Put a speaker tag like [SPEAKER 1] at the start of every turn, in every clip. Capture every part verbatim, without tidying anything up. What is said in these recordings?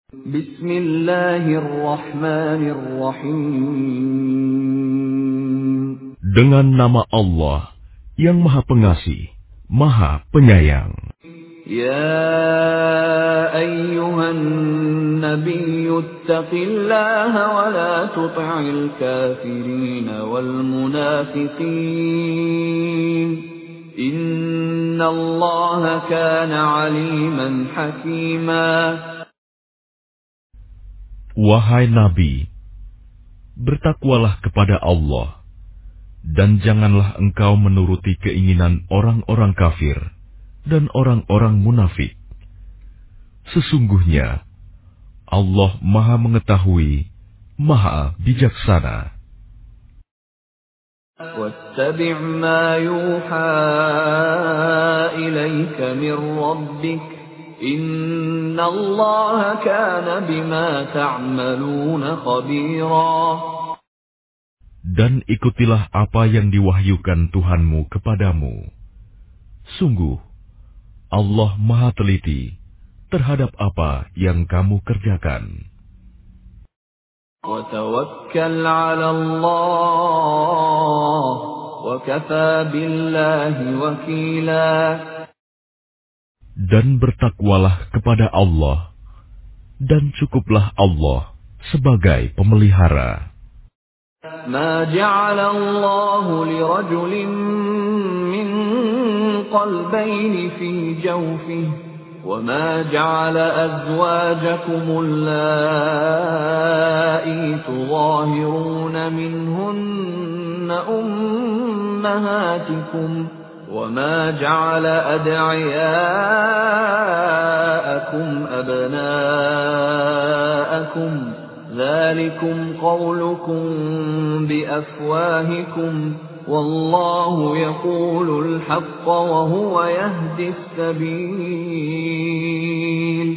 [SPEAKER 1] Bismillahirrahmanirrahim.
[SPEAKER 2] Dengan nama Allah yang Maha Pengasih, Maha Penyayang.
[SPEAKER 1] Ya ayyuhan nabiyyu ittaqillaha wa la tuti'il kafirin wal munafiqin. Innallaha kana 'aliman hakima.
[SPEAKER 2] Wahai Nabi, bertakwalah kepada Allah, dan janganlah engkau menuruti keinginan orang-orang kafir dan orang-orang munafik. Sesungguhnya, Allah Maha Mengetahui, Maha Bijaksana.
[SPEAKER 1] وَاتَّبِعْ مَا يُوحَى إِلَيْكَ مِنْ رَبِّكَ إِنَّ اللَّهَ كَانَ بِمَا تَعْمَلُونَ خَبِيرًا.
[SPEAKER 2] Dan ikutilah apa yang diwahyukan Tuhanmu kepadamu. Sungguh, Allah Maha Teliti terhadap apa yang kamu kerjakan.
[SPEAKER 1] وَتَوَكَّلْ عَلَى اللَّهِ وَكَفَى بِاللَّهِ وَكِيلًا.
[SPEAKER 2] Dan bertakwalah kepada Allah, dan cukuplah Allah sebagai pemelihara.
[SPEAKER 1] مَا جَعَلَ اللَّهُ لِرَجُلٍ مِّن قَلْبَيْنِ فِي جَوْفِهِ وَمَا جَعَلَ أَزْوَاجَكُمُ اللَّائِي تُظَاهِرُونَ مِنْهُنَّ أُمَّهَاتِكُمْ وَمَا جَعَلَ أَدْعِيَاءَكُمْ أَبْنَاءَكُمْ ذَلِكُمْ قَوْلُكُمْ بِأَفْوَاهِكُمْ وَاللَّهُ يَقُولُ الْحَقَّ وَهُوَ يَهْدِي السَّبِيلَ.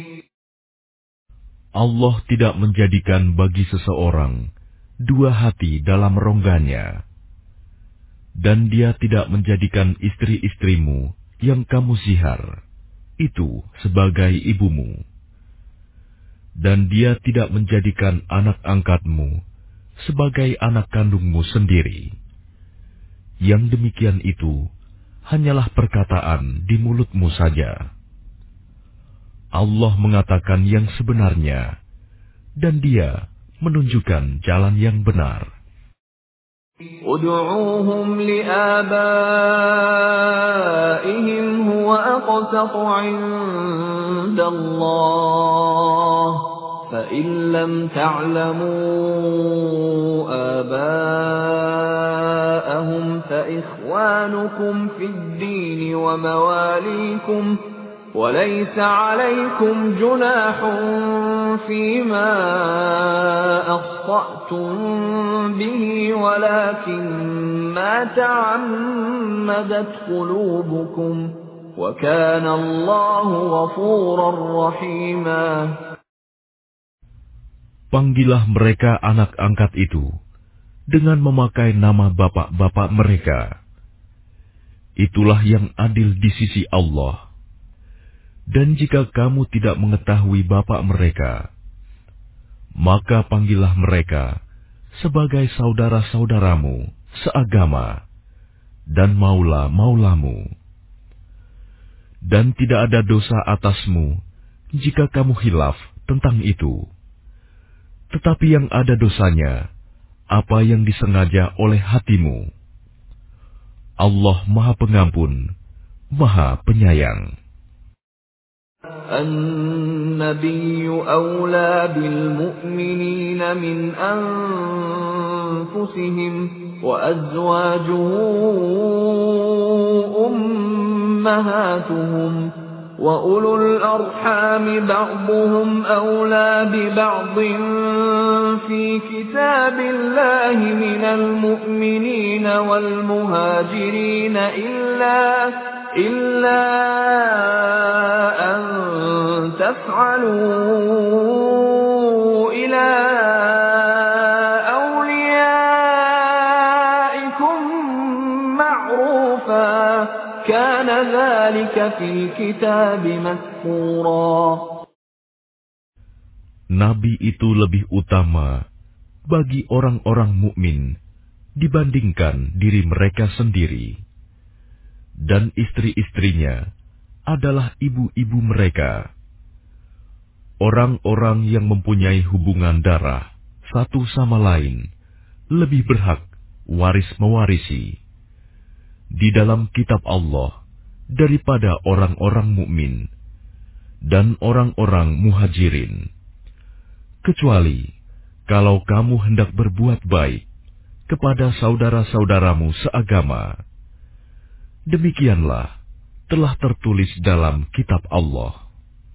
[SPEAKER 2] Allah tidak menjadikan bagi seseorang dua hati dalam rongganya, dan Dia tidak menjadikan istri-istrimu yang kamu zihar itu sebagai ibumu, dan Dia tidak menjadikan anak angkatmu sebagai anak kandungmu sendiri. Yang demikian itu hanyalah perkataan di mulutmu saja. Allah mengatakan yang sebenarnya, dan Dia menunjukkan jalan yang benar.
[SPEAKER 1] Ud'uuhum li'abaihim huwa aqsatu 'inda Allah. فَإِنْ لَمْ تَعْلَمُوا آبَاءَهُمْ فَإِخْوَانُكُمْ فِي الدِّينِ وَمَوَالِيكُمْ وَلَيْسَ عَلَيْكُمْ جُنَاحٌ فِيمَا أَخْطَأْتُمْ بِهِ وَلَكِنْ مَا تَعَمَّدَتْ قُلُوبُكُمْ وَكَانَ اللَّهُ غَفُورًا رَحِيمًا.
[SPEAKER 2] Panggillah mereka anak angkat itu dengan memakai nama bapak-bapak mereka. Itulah yang adil di sisi Allah. Dan jika kamu tidak mengetahui bapak mereka, maka panggillah mereka sebagai saudara-saudaramu seagama dan maula-maulamu. Dan tidak ada dosa atasmu jika kamu khilaf tentang itu. Tetapi yang ada dosanya, apa yang disengaja oleh hatimu. Allah Maha Pengampun, Maha Penyayang.
[SPEAKER 1] An-Nabiyyu awla bil mu'minina min anfusihim wa azwajuhu ummahatuhum وَأُولُو الْأَرْحَامِ بَعْضُهُمْ أَوْلَى بِبَعْضٍ فِي كِتَابِ اللَّهِ مِنَ الْمُؤْمِنِينَ وَالْمُهَاجِرِينَ إِلَّا إِلَّا أَن تَفْعَلُوا إِلَى أَوْلِيَائِكُمْ مَعْرُوفًا كَانَ ذَلِكَ فِي الْكِتَابِ مَسْطُورًا.
[SPEAKER 2] nabi itu lebih utama bagi orang-orang mukmin dibandingkan diri mereka sendiri, dan istri-istrinya adalah ibu-ibu mereka. Orang-orang yang mempunyai hubungan darah satu sama lain lebih berhak waris mewarisi di dalam kitab Allah daripada orang-orang mukmin dan orang-orang muhajirin, kecuali kalau kamu hendak berbuat baik kepada saudara-saudaramu seagama. Demikianlah telah tertulis dalam kitab Allah.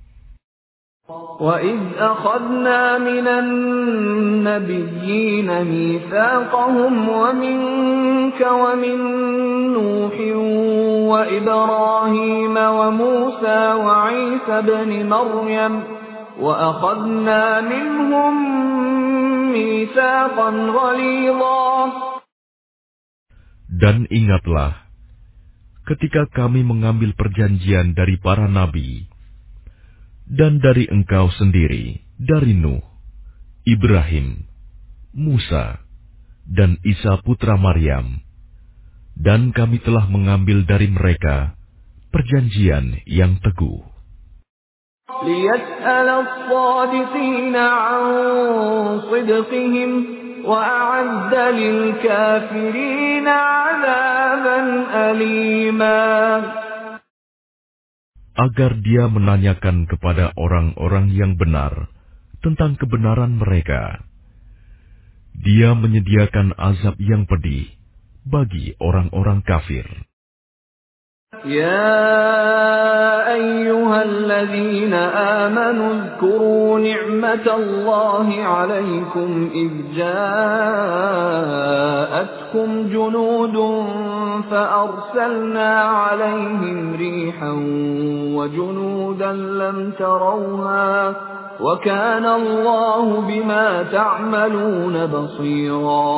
[SPEAKER 1] وَإِذْ أَخَذْنَا مِنَ النَّبِيِّينَ مِيثَاقَهُمْ وَمِنكَ وَمِن نُّوحٍ وَإِبْرَاهِيمَ وَمُوسَى وَعِيسَى ابْنِ مَرْيَمَ وَأَخَذْنَا مِنْهُم مِّيثَاقًا غَلِيظًا.
[SPEAKER 2] Dan ingatlah ketika kami mengambil perjanjian dari para nabi dan dari engkau sendiri, dari Nuh, Ibrahim, Musa, dan Isa putra Maryam, dan kami telah mengambil dari mereka perjanjian yang teguh.
[SPEAKER 1] لِيَسْأَلَ الصَّادِقِينَ عَن صِدْقِهِمْ وَأَعَدَّ لِلْكَافِرِينَ عَذَابًا أَلِيمًا.
[SPEAKER 2] Agar dia menanyakan kepada orang-orang yang benar tentang kebenaran mereka. Dia menyediakan azab yang pedih bagi orang-orang kafir.
[SPEAKER 1] يَا أَيُّهَا الَّذِينَ آمَنُوا اذْكُرُوا نِعْمَةَ اللَّهِ عَلَيْكُمْ إِذْ جَاءَتْكُمْ جُنُودٌ فَأَرْسَلْنَا عَلَيْهِمْ رِيحًا وَجُنُودًا لَّمْ تَرَوْهَا وَكَانَ اللَّهُ بِمَا تَعْمَلُونَ بَصِيرًا.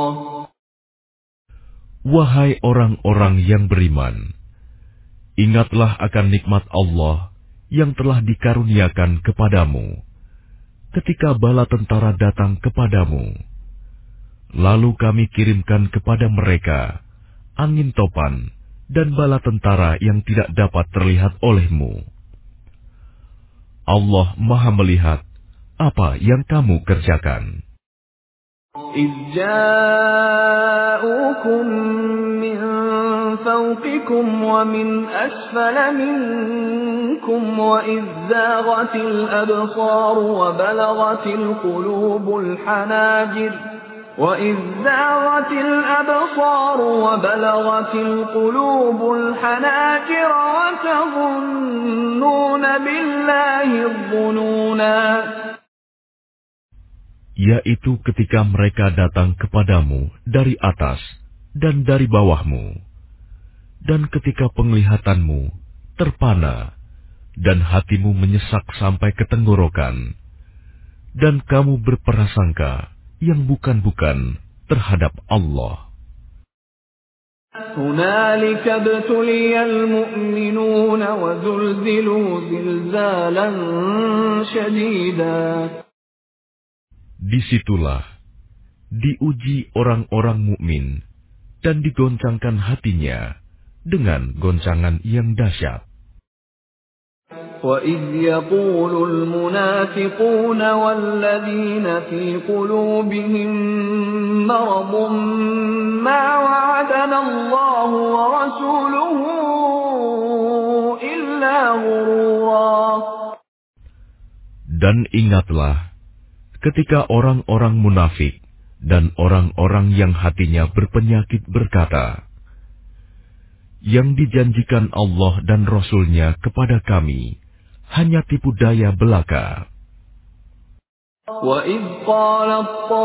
[SPEAKER 2] Wahai orang-orang yang beriman, ingatlah akan nikmat Allah yang telah dikaruniakan kepadamu ketika bala tentara datang kepadamu. Lalu kami kirimkan kepada mereka angin topan dan bala tentara yang tidak dapat terlihat olehmu. Allah Maha melihat apa yang kamu kerjakan.
[SPEAKER 1] إِذْ جَاءُوكُم مِّن فَوْقِكُمْ وَمِنْ أَسْفَلَ مِنكُمْ وَإِذْ زَاغَتِ الْأَبْصَارُ وَبَلَغَتِ الْقُلُوبُ الْحَنَاجِرَ وَإِذْ زَاغَتِ الْأَبْصَارُ وَبَلَغَتِ الْقُلُوبُ الْحَنَاجِرَ وَتَظُنُّونَ بِاللَّهِ الظُّنُونَا.
[SPEAKER 2] Yaitu ketika mereka datang kepadamu dari atas dan dari bawahmu, dan ketika penglihatanmu terpana dan hatimu menyesak sampai ke tenggorokan, dan kamu berprasangka yang bukan-bukan terhadap Allah.
[SPEAKER 1] هُنَالِكَ ابْتُلِيَ الْمُؤْمِنُونَ وَزُلْزِلُوا زِلْزَالًا شَدِيدًا.
[SPEAKER 2] Disitulah diuji orang-orang mukmin dan digoncangkan hatinya dengan goncangan yang dahsyat.
[SPEAKER 1] وَإِذْ يَقُولُ الْمُنَافِقُونَ وَالَّذِينَ فِي قُلُوبِهِم مَّرَضٌ مَّا وَعَدَنَا اللَّهُ وَرَسُولُهُ إِلَّا غُرُورًا.
[SPEAKER 2] Dan ingatlah ketika orang-orang munafik dan orang-orang yang hatinya berpenyakit berkata, yang dijanjikan Allah dan Rasul-Nya kepada kami hanya tipu daya belaka.
[SPEAKER 1] وَإِذْ قَالَتْ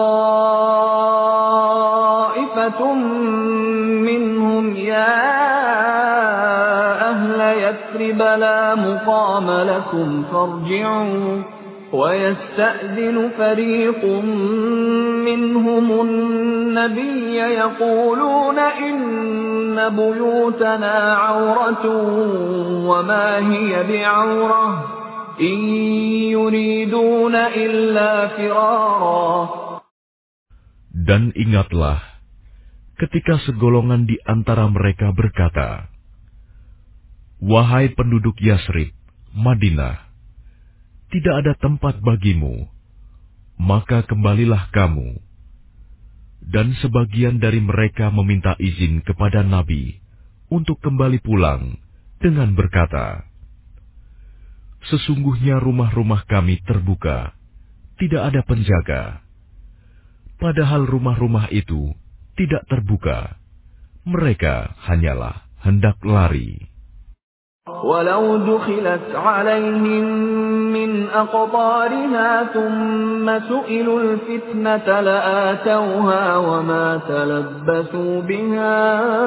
[SPEAKER 1] طَائِفَةٌ مِّنْهُمْ يَا أَهْلَ يَثْرِبَ لَا مُقَامَ لَكُمْ فَارْجِعُوا وَيَسْتَأْذِنُ فَرِيقٌ مِّنْهُمُ النَّبِيَّ يَقُولُونَ إِنَّ بُيُوتَنَا عَوْرَةٌ وَمَا هِيَ بِعَوْرَةٍ إن يريدون إلا فرارا.
[SPEAKER 2] Dan ingatlah ketika segolongan di antara mereka berkata, "Wahai penduduk Yasrib, Madinah, tidak ada tempat bagimu, maka kembalilah kamu." Dan sebagian dari mereka meminta izin kepada Nabi untuk kembali pulang dengan berkata, "Sesungguhnya rumah-rumah kami terbuka, tidak ada penjaga." Padahal rumah-rumah itu tidak terbuka, mereka hanyalah hendak lari.
[SPEAKER 1] ولو دخلت عليهم من أقطارها ثم سئلوا الفتنة لآتوها وما تلبثوا بها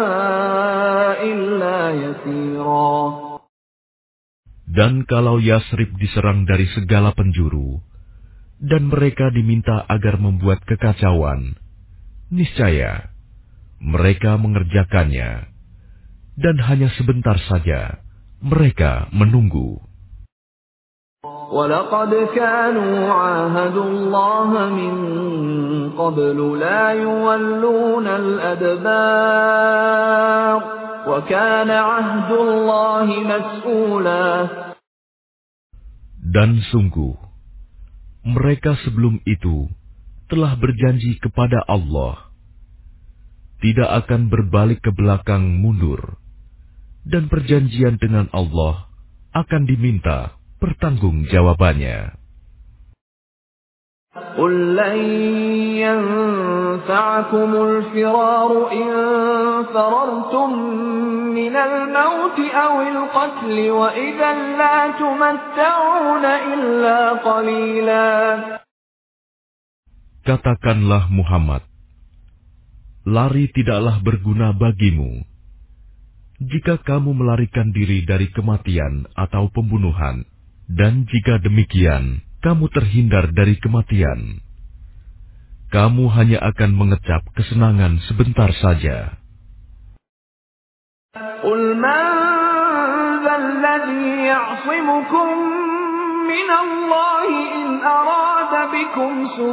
[SPEAKER 1] إلا يسيرا.
[SPEAKER 2] Dan kalau Yasrib diserang dari segala penjuru, dan mereka diminta agar membuat kekacauan, niscaya mereka mengerjakannya, dan hanya sebentar saja mereka menunggu.
[SPEAKER 1] وَلَقَدْ كَانُوا عَاهَدُوا اللَّهَ مِنْ قَبْلُ لَا يُوَلُّونَ الْأَدْبَارَ وَكَانَ عَهْدُ اللَّهِ مَسْئُولًا.
[SPEAKER 2] Dan sungguh, mereka sebelum itu telah berjanji kepada Allah, tidak akan berbalik ke belakang mundur, dan perjanjian dengan Allah akan diminta pertanggungjawabannya.
[SPEAKER 1] قُلْ لَنْ يَنْفَعَكُمُ الْفِرَارُ إِنْ فَرَرْتُمْ مِنَ الْمَوْتِ أَوِ الْقَتْلِ وَإِذًا لَا تُمَتَّعُونَ إِلَّا قَلِيلًا.
[SPEAKER 2] Katakanlah Muhammad, lari tidaklah berguna bagimu. Jika kamu melarikan diri dari kematian atau pembunuhan, dan jika demikian, kamu terhindar dari kematian, kamu hanya akan mengecap kesenangan sebentar saja.
[SPEAKER 1] قُلْ مَنْ ذَا الَّذِي يَعْصِمُكُمْ مِنَ اللَّهِ إِنْ أَرَادَ بِكُمْ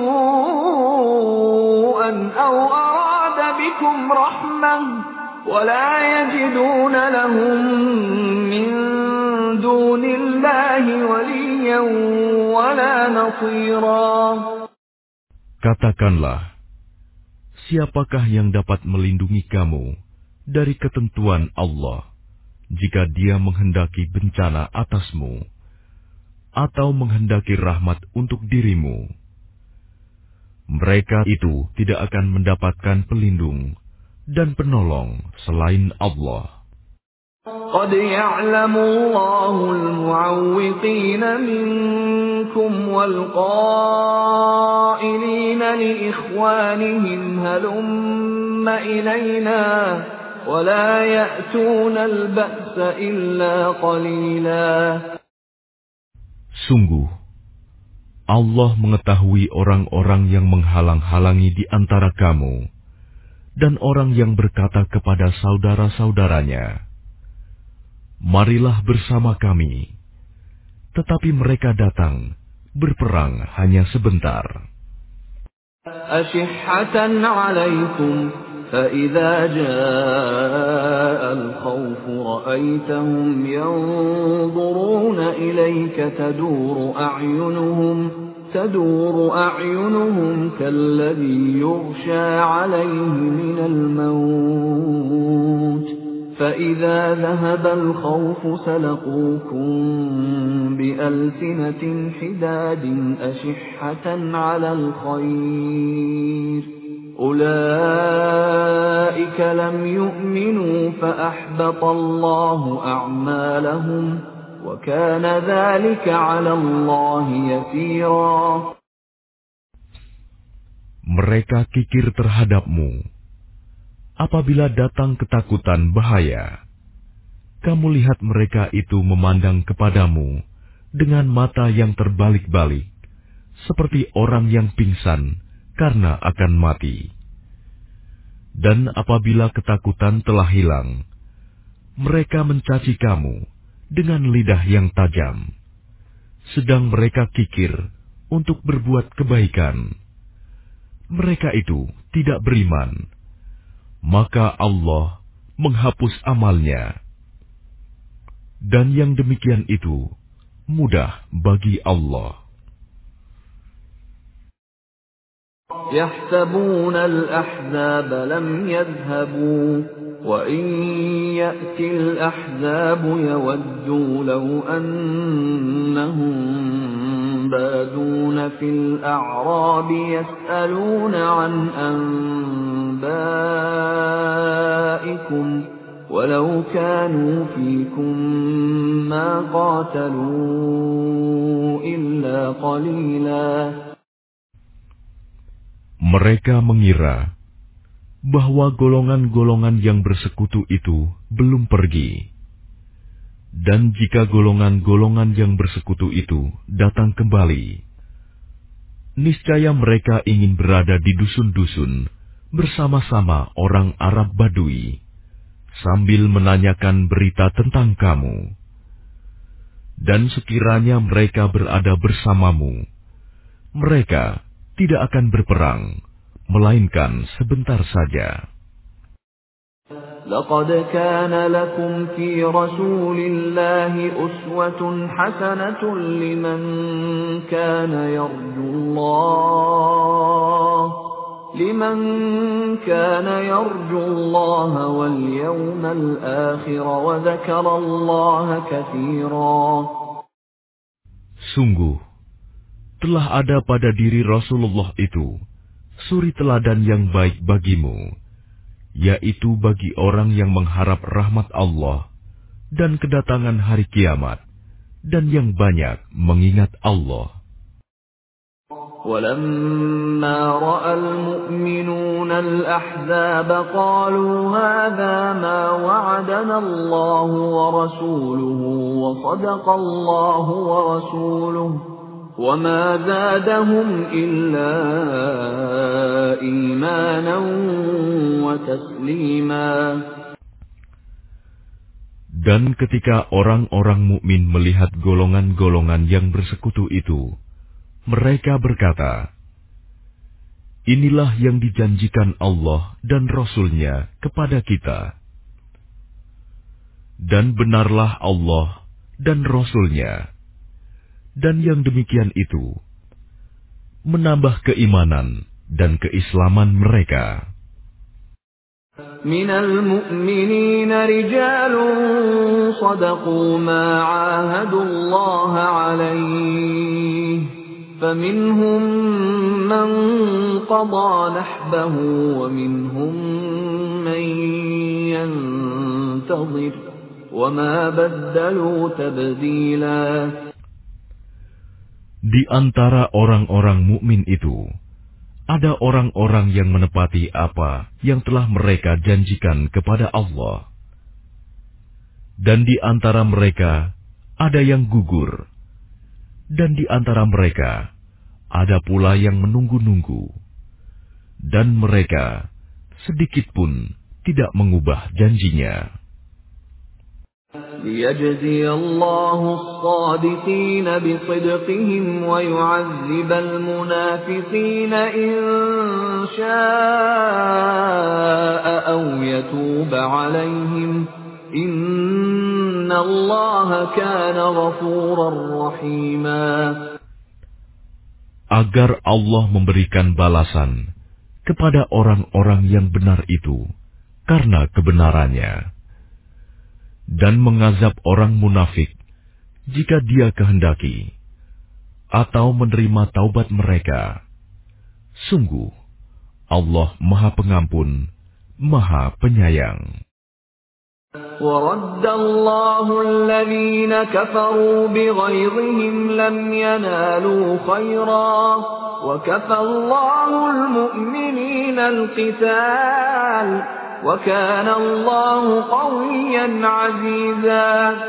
[SPEAKER 1] سُوءًا أَوْ أَرَادَ بِكُمْ رَحْمَةً وَلَا يَجِدُونَ لَهُم مِّن دُونِ اللَّهِ وَلِيًّا وَلَا نَصِيرًا.
[SPEAKER 2] Katakanlah, siapakah yang dapat melindungi kamu dari ketentuan Allah jika Dia menghendaki bencana atasmu atau menghendaki rahmat untuk dirimu? Mereka itu tidak akan mendapatkan pelindung dan penolong selain Allah.
[SPEAKER 1] قَدْ يَعْلَمُ اللَّهُ الْمُعَوِّقِينَ مِنكُمْ وَالْقَائِلِينَ لِإِخْوَانِهِمْ هَلُمَّ إِلَيْنَا وَلَا يَأْتُونَ الْبَأْسَ إِلَّا قَلِيلًا.
[SPEAKER 2] Sungguh, Allah mengetahui orang-orang yang menghalang-halangi di antara kamu, dan orang yang berkata kepada saudara-saudaranya, "Marilah bersama kami," tetapi mereka datang berperang hanya sebentar.
[SPEAKER 1] أَشِحَّةً عَلَيْكُمْ فَإِذَا جَاءَ الْخَوْفُ رَأَيْتَهُمْ يَنظُرُونَ إِلَيْكَ تَدُورُ أَعْيُنُهُمْ تدور أعينهم كالذي يغشى عليه من الموت فإذا ذهب الخوف سلقوكم بألسنة حداد أشحة على الخير أولئك لم يؤمنوا فأحبط الله أعمالهم وَكَانَ ذَلِكَ عَلَى اللَّهِ يَسِيرًا.
[SPEAKER 2] Mereka kikir terhadapmu. Apabila datang ketakutan bahaya, kamu lihat mereka itu memandang kepadamu dengan mata yang terbalik-balik, seperti orang yang pingsan karena akan mati. Dan apabila ketakutan telah hilang, mereka mencaci kamu dengan lidah yang tajam, sedang mereka kikir untuk berbuat kebaikan. Mereka itu tidak beriman, maka Allah menghapus amalnya. Dan yang demikian itu mudah bagi Allah.
[SPEAKER 1] يحسبون الأحزاب لم يذهبوا وإن يأتي الأحزاب يودوا لو أنهم بادون في الأعراب يسألون عن أنبائكم ولو كانوا فيكم ما قاتلوا إلا قليلا.
[SPEAKER 2] Mereka mengira bahwa golongan-golongan yang bersekutu itu belum pergi. Dan jika golongan-golongan yang bersekutu itu datang kembali, niscaya mereka ingin berada di dusun-dusun bersama-sama orang Arab Badui, sambil menanyakan berita tentang kamu. Dan sekiranya mereka berada bersamamu, mereka tidak akan berperang, melainkan sebentar saja.
[SPEAKER 1] لقد كان لكم في رسول الله أسوة حسنة لمن كان يرجو الله لمن كان يرجو الله واليوم الآخر وذكر الله كثيرا.
[SPEAKER 2] Sungguh, telah ada pada diri Rasulullah itu suri teladan yang baik bagimu, yaitu bagi orang yang mengharap rahmat Allah dan kedatangan hari kiamat, dan yang banyak mengingat Allah.
[SPEAKER 1] وَلَمَّا رَأَى الْمُؤْمِنُونَ الْأَحْزَابَ قَالُوا هَذَا مَا وَعَدَنَا اللَّهُ وَرَسُولُهُ وَصَدَقَ اللَّهُ وَرَسُولُهُ وَمَا زَادَهُمْ إِلَّا إِيمَانًا وَتَسْلِيمًا.
[SPEAKER 2] Dan ketika orang-orang mukmin melihat golongan-golongan yang bersekutu itu, mereka berkata, inilah yang dijanjikan Allah dan Rasul-Nya kepada kita. Dan benarlah Allah dan Rasul-Nya. Dan yang demikian itu menambah keimanan dan keislaman mereka.
[SPEAKER 1] من المؤمنين رجال صدقوا ما عاهدوا الله عليه فمنهم من قضى نحبه ومنهم من ينتظر وما بدلوا تبديلا.
[SPEAKER 2] Di antara orang-orang mukmin itu ada orang-orang yang menepati apa yang telah mereka janjikan kepada Allah. Dan di antara mereka ada yang gugur. Dan di antara mereka ada pula yang menunggu-nunggu. Dan mereka sedikit pun tidak mengubah janjinya.
[SPEAKER 1] ليجزي الله الصادقين بصدقهم ويعذب المنافقين إن شاء أو يتوب عليهم إن الله كان غفورا رحيما.
[SPEAKER 2] Agar Allah memberikan balasan kepada orang-orang yang benar itu karena kebenarannya, dan mengazab orang munafik jika Dia kehendaki, atau menerima taubat mereka. Sungguh, Allah Maha Pengampun, Maha Penyayang.
[SPEAKER 1] وَرَدَّ اللَّهُ الَّذِينَ كَفَرُوا بِغَيظِهِمْ لَمْ يَنَالُوا خَيْرًا وَكَفَى اللَّهُ الْمُؤْمِنِينَ الْقِتَالَ وَكَانَ اللَّهُ قَوِيًّا عَزِيزًا.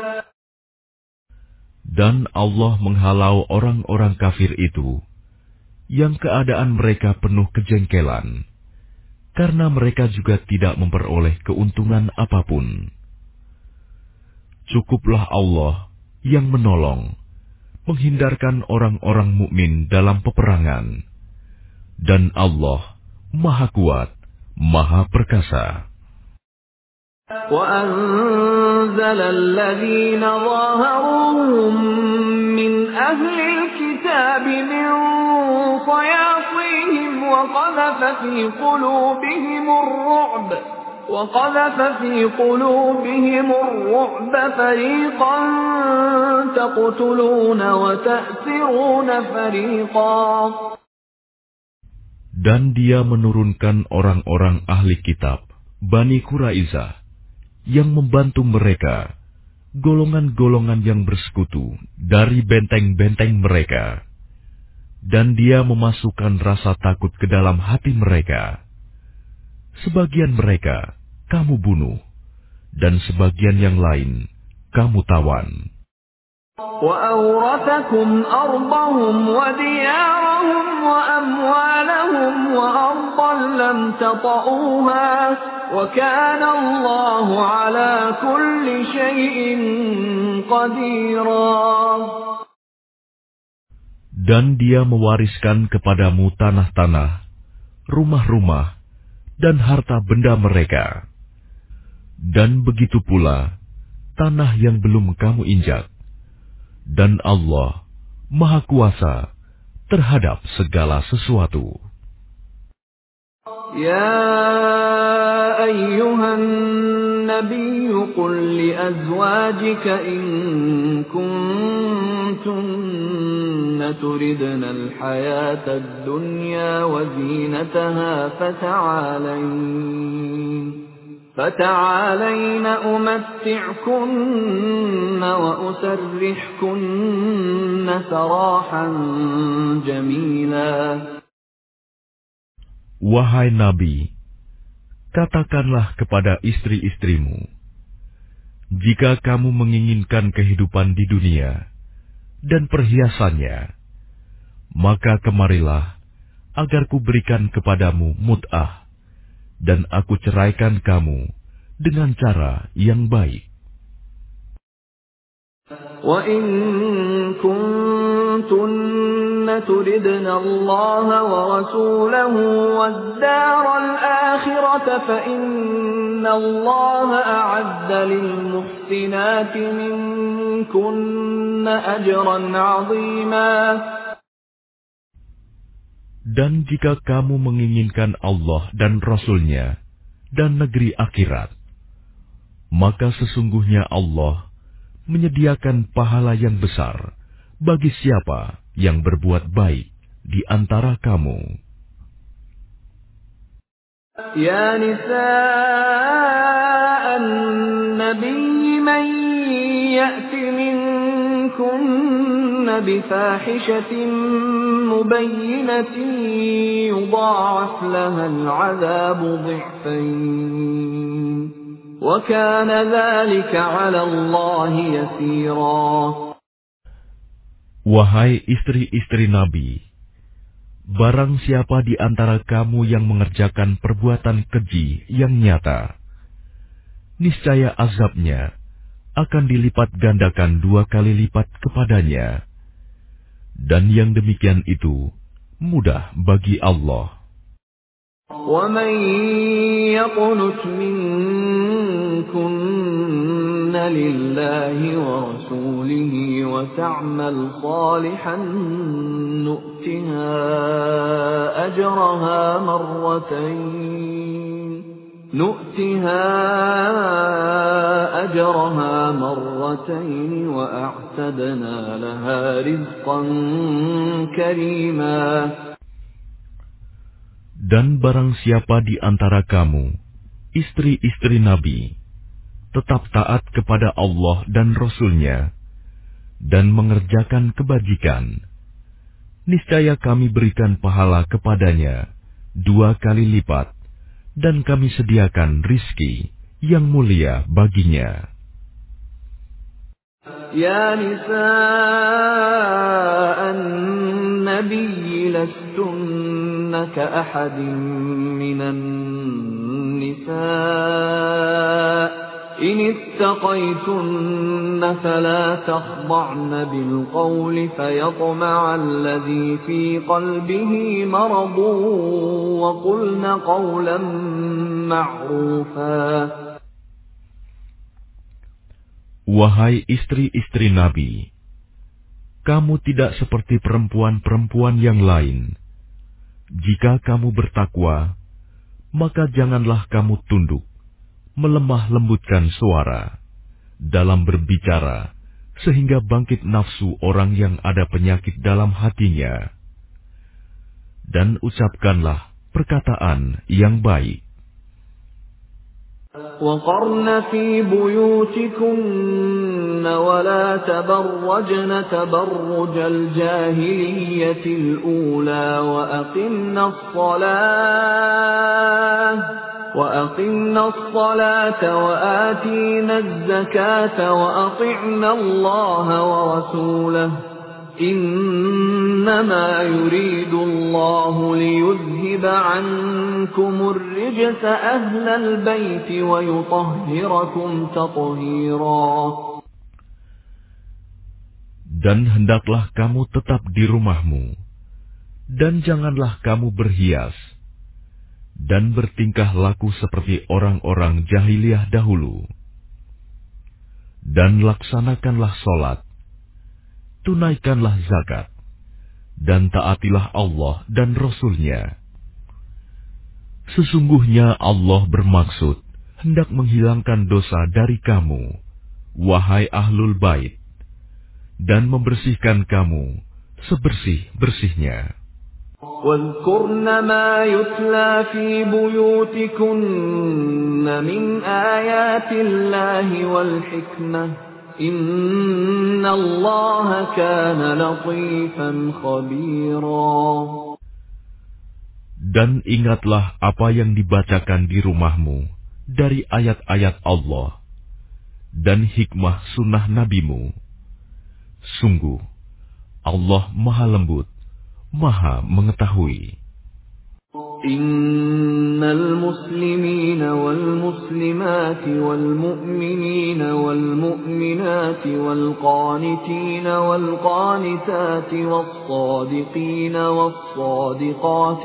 [SPEAKER 2] Dan Allah menghalau orang-orang kafir itu, yang keadaan mereka penuh kejengkelan, karena mereka juga tidak memperoleh keuntungan apapun. Cukuplah Allah yang menolong, menghindarkan orang-orang mukmin dalam peperangan. Dan Allah Maha Kuat, Maha Perkasa.
[SPEAKER 1] وَأَنزَلَ الَّذِينَ ظَاهَرُوهُم مِّنْ أَهْلِ الْكِتَابِ مِنْ صَيَاصِيهِمْ وَقَذَفَ فِي قُلُوبِهِمُ الرُّعْبَ وَقَذَفَ فِي قُلُوبِهِمُ الرُّعْبَ فَرِيقًا تَقْتُلُونَ وَتَأْسِرُونَ فَرِيقًا.
[SPEAKER 2] Dan Dia menurunkan orang-orang ahli kitab, Bani Quraizah, yang membantu mereka, golongan-golongan yang bersekutu dari benteng-benteng mereka. Dan Dia memasukkan rasa takut ke dalam hati mereka. Sebagian mereka kamu bunuh, dan sebagian yang lain kamu tawan.
[SPEAKER 1] وَأَوْرَثَكُمْ أَرْضَهُمْ وَدِيَارَهُمْ وَأَمْوَالَهُمْ وَأَرْضًا لَّمْ تَطَئُوهَا وَكَانَ اللَّهُ عَلَى كُلِّ شَيْءٍ قَدِيرًا.
[SPEAKER 2] Dan Dia mewariskan kepadamu tanah-tanah, rumah-rumah, dan harta benda mereka. Dan begitu pula tanah yang belum kamu injak. Dan Allah Maha Kuasa terhadap segala sesuatu.
[SPEAKER 1] يا أيها النبي قل لأزواجك إن كنتن تردن الحياة الدنيا وزينتها فتعالين فتعالين أمتعكن وأسرحكن سراحا جميلا.
[SPEAKER 2] Wahai Nabi, katakanlah kepada istri-istrimu, jika kamu menginginkan kehidupan di dunia dan perhiasannya, maka kemarilah agar kuberikan kepadamu mut'ah, dan aku ceraikan kamu dengan cara yang baik.
[SPEAKER 1] وَإِن كُنتُنَّ تُرِدْنَ اللَّهَ وَرَسُولَهُ وَالدَّارَ الْآخِرَةَ فَإِنَّ اللَّهَ أَعَدَّ لِلْمُحْسِنَاتِ مِنكُنَّ أَجْرًا عَظِيمًا.
[SPEAKER 2] Dan jika kamu menginginkan Allah dan Rasul-Nya dan negeri akhirat, maka sesungguhnya Allah menyediakan pahala yang besar bagi siapa yang berbuat baik di antara kamu.
[SPEAKER 1] Ya nisa an-nabiy man ya'ti minkunna bifahishatin mubayyinatin yudha'af laha al-'adhabu dhi'fayn wa kana dhalika 'ala Allah yasira.
[SPEAKER 2] Wahai istri-istri Nabi, barang siapa di antara kamu yang mengerjakan perbuatan keji yang nyata, niscaya azabnya akan dilipat gandakan dua kali lipat kepadanya. Dan yang demikian itu mudah bagi Allah.
[SPEAKER 1] وَمَن يَقْنُتْ مِنكُنَّ لِلَّهِ وَرَسُولِهِ وَتَعْمَلْ صَالِحًا نُؤْتِهَا أَجْرَهَا مَرَّتَيْنِ نُؤْتِهَا أَجْرَهَا مَرَّتَيْنِ وَأَعْتَدْنَا لَهَا رِزْقًا كَرِيمًا.
[SPEAKER 2] Dan barang siapa di antara kamu, istri-istri Nabi, tetap taat kepada Allah dan Rasul-Nya, dan mengerjakan kebajikan, niscaya kami berikan pahala kepadanya dua kali lipat, dan kami sediakan rizki yang mulia baginya.
[SPEAKER 1] Ya nisa an-nabiy lastunna ka'ahadin minan nisa' إن اتقيتن فلا تخضعن بالقول فيطمع الذي في قلبه مرض وقلن قولا معروفا.
[SPEAKER 2] Wahai istri-istri Nabi, kamu tidak seperti perempuan-perempuan yang lain. Jika kamu bertakwa, maka janganlah kamu tunduk, melemah lembutkan suara dalam berbicara, sehingga bangkit nafsu orang yang ada penyakit dalam hatinya. Dan ucapkanlah perkataan yang baik.
[SPEAKER 1] وَقَرْنَ فِي بُيُوتِكُنَّ وَلَا تَبَرَّجْنَ تَبَرُّجَ الْجَاهِلِيَّةِ الْأُولَى وَأَقِمْنَ الصَّلَاةَ وَأَقِمْنَ الصَّلَاةَ وَآتِينَ الزَّكَاةَ وَأَطِعْنَ اللَّهَ وَرَسُولَهُ إِنَّمَا يُرِيدُ اللَّهُ لِيُذْهِبَ عَنكُمُ الرِّجْسَ أَهْلَ الْبَيْتِ وَيُطَهِّرَكُمْ تَطْهِيرًا.
[SPEAKER 2] Dan hendaklah kamu tetap di rumahmu, dan janganlah kamu berhias, dan bertingkah laku seperti orang-orang jahiliyah dahulu. Dan laksanakanlah sholat, tunaikanlah zakat, dan taatilah Allah dan Rasul-Nya. Sesungguhnya Allah bermaksud hendak menghilangkan dosa dari kamu, wahai ahlul bait, dan membersihkan kamu sebersih-bersihnya.
[SPEAKER 1] وَاذْكُرْنَ مَا يُتْلَى فِي بُيُوتِكُنَّ مِنْ آيَاتِ اللَّهِ وَالْحِكْمَةِ إِنَّ اللَّهَ كَانَ لَطِيفًا خَبِيرًا.
[SPEAKER 2] Dan ingatlah apa yang dibacakan di rumahmu dari ayat-ayat Allah dan hikmah sunnah nabimu. Sungguh, Allah Maha Lembut, Maha Mengetahui.
[SPEAKER 1] إن المسلمين والمسلمات والمؤمنين والمؤمنات والقانتين والقانتات والصادقين والصادقات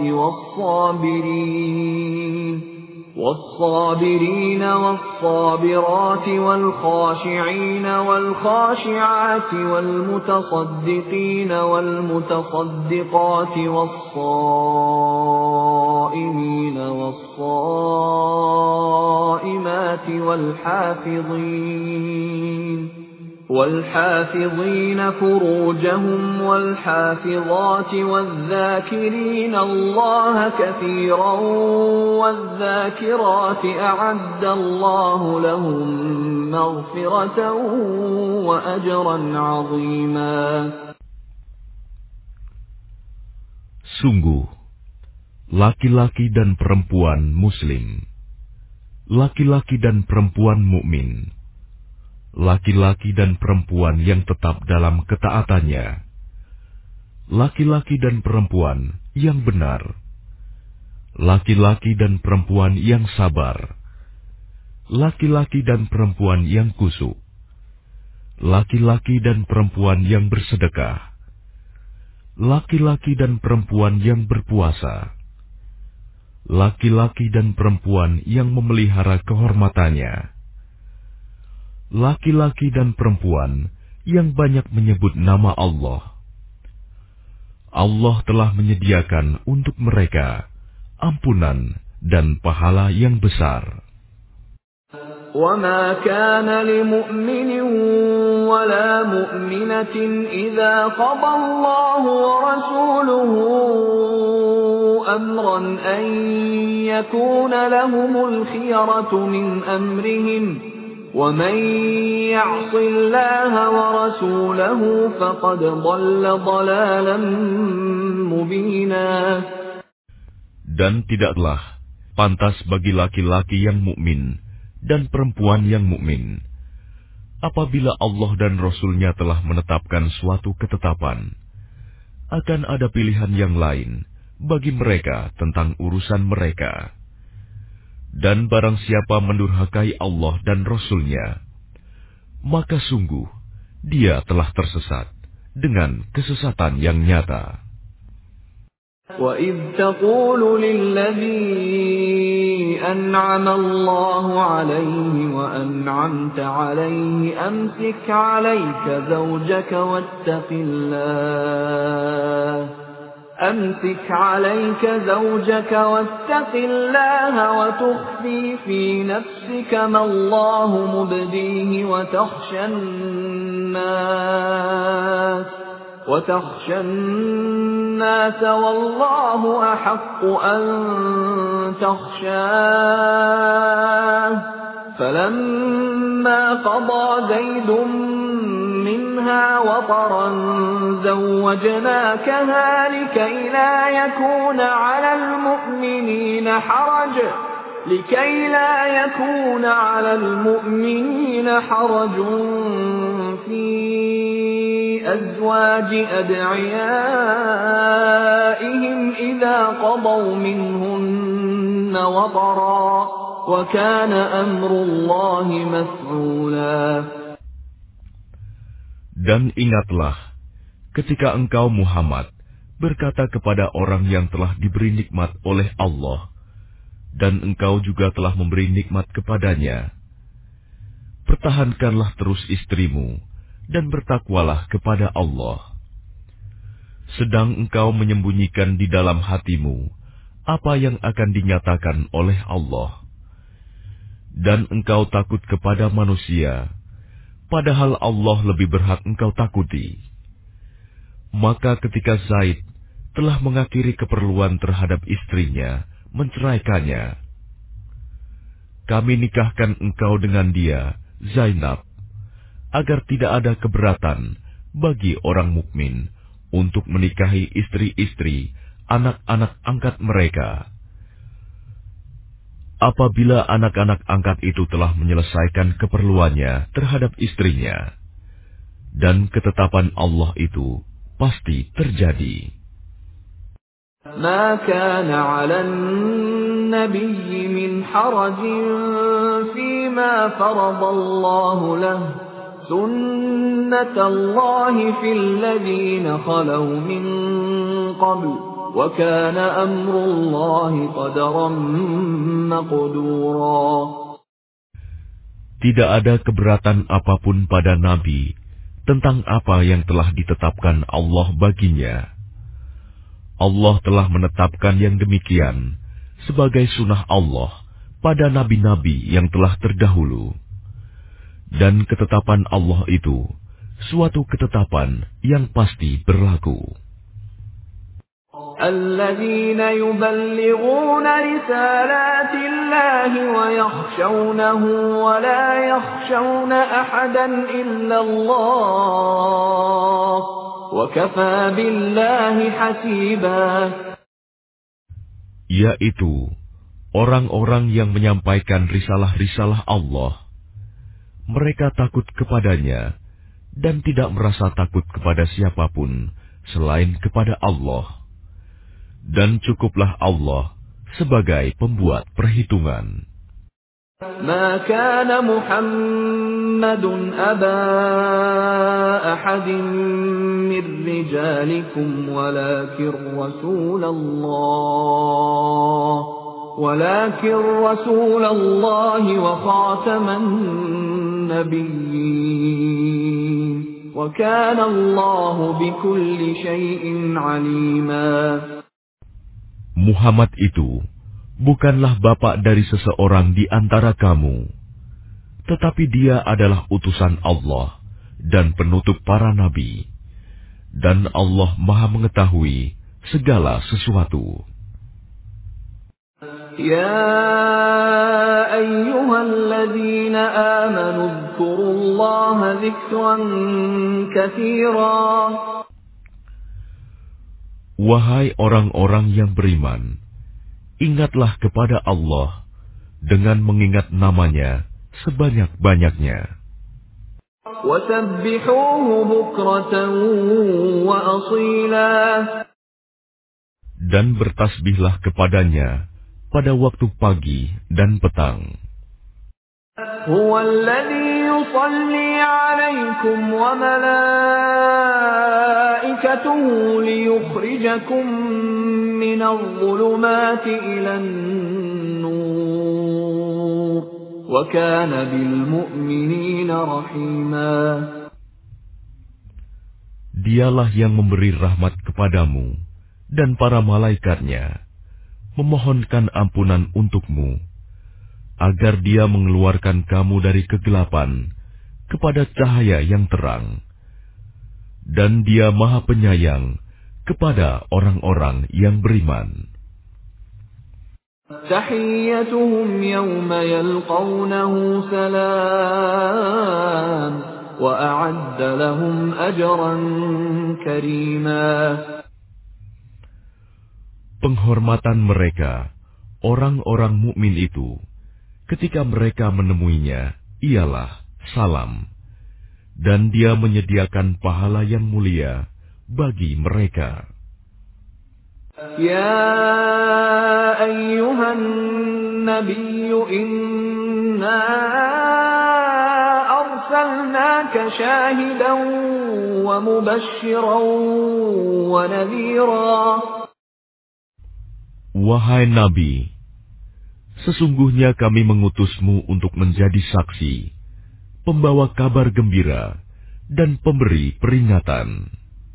[SPEAKER 1] والصابرين والصابرين والصابرات والخاشعين والخاشعات والمتصدقين والمتصدقات والصائمين والصائمات والحافظين والحافظين فروجهم والحافظات والذاكرين الله كثيرا والذاكرات أعد الله لهم مغفرة وأجرا عظيما.
[SPEAKER 2] Sungguh, laki-laki dan perempuan muslim, laki-laki dan perempuan mukmin, laki-laki dan perempuan yang tetap dalam ketaatannya, laki-laki dan perempuan yang benar, laki-laki dan perempuan yang sabar, laki-laki dan perempuan yang kusuk, laki-laki dan perempuan yang bersedekah, laki-laki dan perempuan yang berpuasa, laki-laki dan perempuan yang memelihara kehormatannya, laki-laki dan perempuan yang banyak menyebut nama Allah. Allah telah menyediakan untuk mereka ampunan dan pahala yang besar.
[SPEAKER 1] وَمَا كَانَ لِمُؤْمِنٍ وَلَا مُؤْمِنَةٍ إِذَا قَضَى اللَّهُ وَرَسُولُهُ أَمْرًا أَن يَكُونَ لَهُمُ الْخِيَرَةُ مِنْ أَمْرِهِمْ وَمَنْ يَعْصِ اللَّهَ وَرَسُولَهُ فَقَدْ ضَلَّ ضَلَالًا مُبِينًا.
[SPEAKER 2] Dan tidaklah pantas bagi laki-laki yang mukmin dan perempuan yang mukmin apabila Allah dan Rasul-Nya telah menetapkan suatu ketetapan, akan ada pilihan yang lain bagi mereka tentang urusan mereka. Dan barang siapa mendurhakai Allah dan Rasul-Nya, maka sungguh dia telah tersesat dengan kesesatan yang nyata.
[SPEAKER 1] وَإِذْ تَقُولُ لِلَّذِي أَنْعَمَ اللَّهُ عَلَيْهِ وَأَنْعَمْتَ عَلَيْهِ أَمْسِكْ عَلَيْكَ زَوْجَكَ وَاتَّقِ اللَّهَ أَمْسِكْ عَلَيْكَ زَوْجَكَ وَاتَّقِ اللَّهَ وَتُخْفِي فِي نَفْسِكَ مَا اللَّهُ مُبْدِيهِ وَتَخْشَى النَّاسَ وَتَخْشَى النَّاسَ وَاللَّهُ أَحَقُّ أَن تَخْشَاهُ فَلَمَّا قَضَى زَيْدٌ مِنْهَا وَطَرًا زَوَّجْنَاكَهَا لِكَيْ لَا يَكُونَ عَلَى الْمُؤْمِنِينَ حَرَجٌ لِكَيْ لَا يَكُونَ عَلَى الْمُؤْمِنِينَ حَرَجٌ فِي أَزْوَاجِ أَدْعِيَائِهِمْ إِذَا قَضَوْا مِنْهُنَّ وَطَرًا وَكَانَ أَمْرُ اللَّهِ مَفْعُولًا.
[SPEAKER 2] Dan ingatlah ketika engkau Muhammad berkata kepada orang yang telah diberi nikmat oleh Allah, dan engkau juga telah memberi nikmat kepadanya, pertahankanlah terus istrimu dan bertakwalah kepada Allah. Sedang engkau menyembunyikan di dalam hatimu apa yang akan dinyatakan oleh Allah. Dan engkau takut kepada manusia, padahal Allah lebih berhak engkau takuti. Maka ketika Zaid telah mengakhiri keperluan terhadap istrinya, menceraikannya, kami nikahkan engkau dengan dia, Zainab, agar tidak ada keberatan bagi orang mukmin untuk menikahi istri-istri anak-anak angkat mereka. Apabila anak-anak angkat itu telah menyelesaikan keperluannya terhadap istrinya, dan ketetapan Allah itu pasti terjadi.
[SPEAKER 1] ما كان على النبي من حرج فيما فرض الله له سنة الله في الذين خلوا من قبل وكان أمر الله قدرا مقدورا.
[SPEAKER 2] Tidak ada keberatan apapun pada Nabi tentang apa yang telah ditetapkan Allah baginya. Allah telah menetapkan yang demikian sebagai sunnah Allah pada nabi-nabi yang telah terdahulu. Dan ketetapan Allah itu suatu ketetapan yang pasti berlaku.
[SPEAKER 1] الذين يبلغون رسالات الله ويخشونه ولا يخشون أحدا إلا الله وكفى بالله حسيبا.
[SPEAKER 2] Yaitu orang-orang yang menyampaikan risalah-risalah Allah. Mereka takut kepadanya dan tidak merasa takut kepada siapapun selain kepada Allah. Dan cukuplah Allah sebagai pembuat perhitungan.
[SPEAKER 1] ما كان محمد أبا أحد من رجالكم ولكن رسول الله ولكن رسول الله وخاتم النبيين وكان الله بكل شيء عليما.
[SPEAKER 2] Muhammad itu bukanlah bapak dari seseorang di antara kamu, tetapi dia adalah utusan Allah dan penutup para nabi, dan Allah Maha mengetahui segala sesuatu.
[SPEAKER 1] Ya ayyuhalladzina amanu dzkurullaha dzikran katsira.
[SPEAKER 2] Wahai orang-orang yang beriman, ingatlah kepada Allah dengan mengingat namanya sebanyak-banyaknya. Dan bertasbihlah kepadanya pada waktu pagi dan petang.
[SPEAKER 1] هو الذي يصلي عليكم وملائكته ليخرجكم من الظلمات إلى النور وكان بالمؤمنين رحيما.
[SPEAKER 2] Dialah yang memberi rahmat kepadamu dan para malaikatnya, memohonkan ampunan untukmu, agar Dia mengeluarkan kamu dari kegelapan kepada cahaya yang terang. Dan Dia Maha Penyayang kepada orang-orang yang beriman.
[SPEAKER 1] تحيتهم يوم يلقونه سلام وأعد لهم أجرا كريما.
[SPEAKER 2] Penghormatan mereka, orang-orang mukmin itu, ketika mereka menemuinya, ialah salam, dan Dia menyediakan pahala yang mulia bagi mereka.
[SPEAKER 1] Ya ayyuhan nabiyyu inna arsalnaka syahidan wa mubasysyiran wa nadhira.
[SPEAKER 2] Wahai Nabi, sesungguhnya kami mengutusmu untuk menjadi saksi, pembawa kabar gembira, dan pemberi peringatan.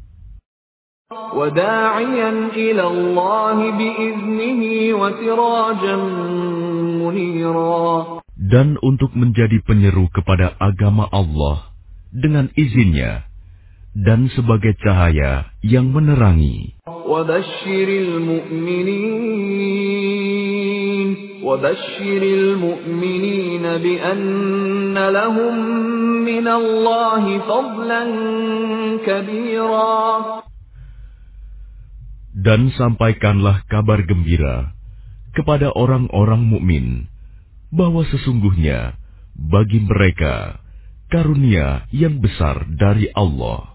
[SPEAKER 1] وَدَاعِيًا إِلَى اللَّهِ بِإِذْنِهِ وَسِرَاجًا مُنِيرًا.
[SPEAKER 2] Dan untuk menjadi penyeru kepada agama Allah dengan izinnya, dan sebagai cahaya yang menerangi.
[SPEAKER 1] وَبَشِّرِ الْمُؤْمِنِينَ وَبَشِّرِ الْمُؤْمِنِينَ بِأَنَّ لَهُم مِّنَ اللَّهِ فَضْلًا كَبِيرًا.
[SPEAKER 2] Dan sampaikanlah kabar gembira kepada orang-orang mukmin bahwa sesungguhnya bagi mereka karunia yang besar dari Allah.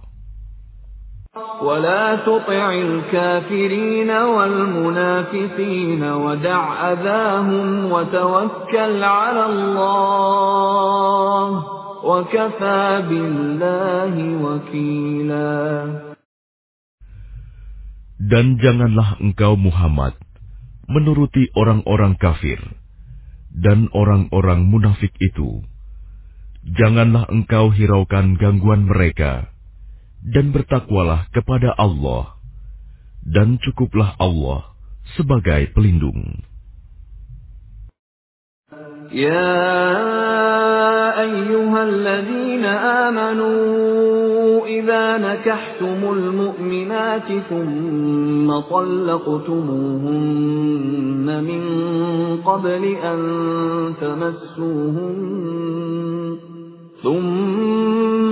[SPEAKER 1] وَلَا تُطِعِ الْكَافِرِينَ وَالْمُنَافِقِينَ وَدَعْ أَذَاهُمْ وَتَوَكَّلْ عَلَى اللَّهِ وَكَفَى بِاللَّهِ وَكِيلًا.
[SPEAKER 2] Dan janganlah engkau Muhammad menuruti orang-orang kafir dan orang-orang munafik itu. Janganlah engkau hiraukan gangguan mereka, dan bertakwalah kepada Allah, dan cukuplah Allah sebagai pelindung.
[SPEAKER 1] يا أيها الذين آمنوا إذا نكحتم المؤمنات ثم طلقتموهن من قبل أن تمسوهن ثم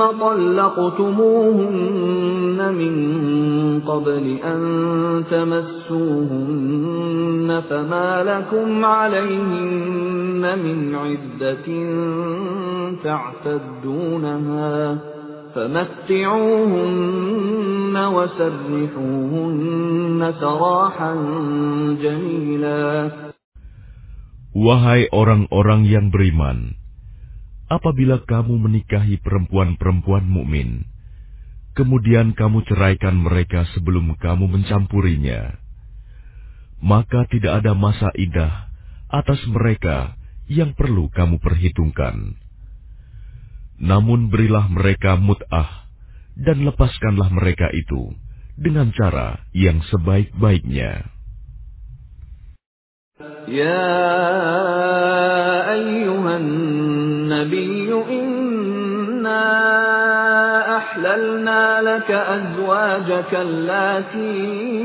[SPEAKER 1] طلقتموهن من قبل أن تمسوهن فما لكم عليهن من عدة تعتدونها فمتعوهن وسرحوهن سراحا جميلا.
[SPEAKER 2] Wahai orang-orang yang beriman, apabila kamu menikahi perempuan-perempuan mukmin, kemudian kamu ceraikan mereka sebelum kamu mencampurinya, maka tidak ada masa iddah atas mereka yang perlu kamu perhitungkan. Namun berilah mereka mut'ah dan lepaskanlah mereka itu dengan cara yang sebaik-baiknya.
[SPEAKER 1] Ya ayyuhan nabiyyu inna ahlalna laka azwajaka allati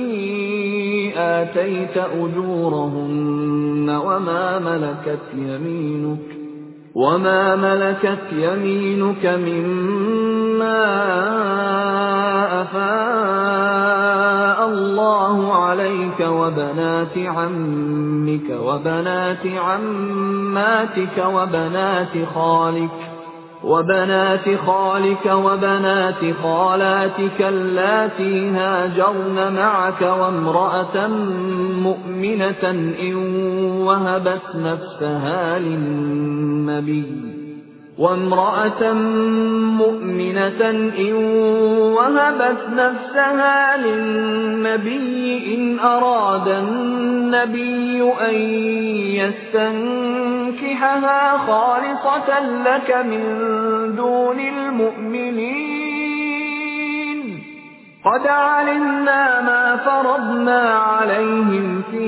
[SPEAKER 1] atayta ujurahunna wa ma malakat yaminuka وَمَا مَلَكَتْ يَمِينُكَ مِمَّا أَفَاءَ اللَّهُ عَلَيْكَ وَبَنَاتِ عَمِّكَ وَبَنَاتِ عَمَّاتِكَ وَبَنَاتِ خَالِكَ وبنات خالك وبنات خالاتك اللاتي هاجرن معك وامرأة مؤمنة إن وهبت نفسها للنبي وامرأة مؤمنة إن وهبت نفسها للنبي إن أراد النبي أن يستنكحها خالصة لك من دون المؤمنين قد علمنا ما فرضنا عليهم في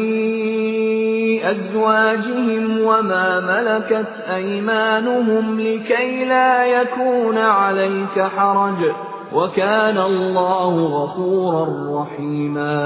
[SPEAKER 1] أزواجهم وما ملكت أيمانهم لكي لا يكون عليك حرج وكان الله غفورا رحيما.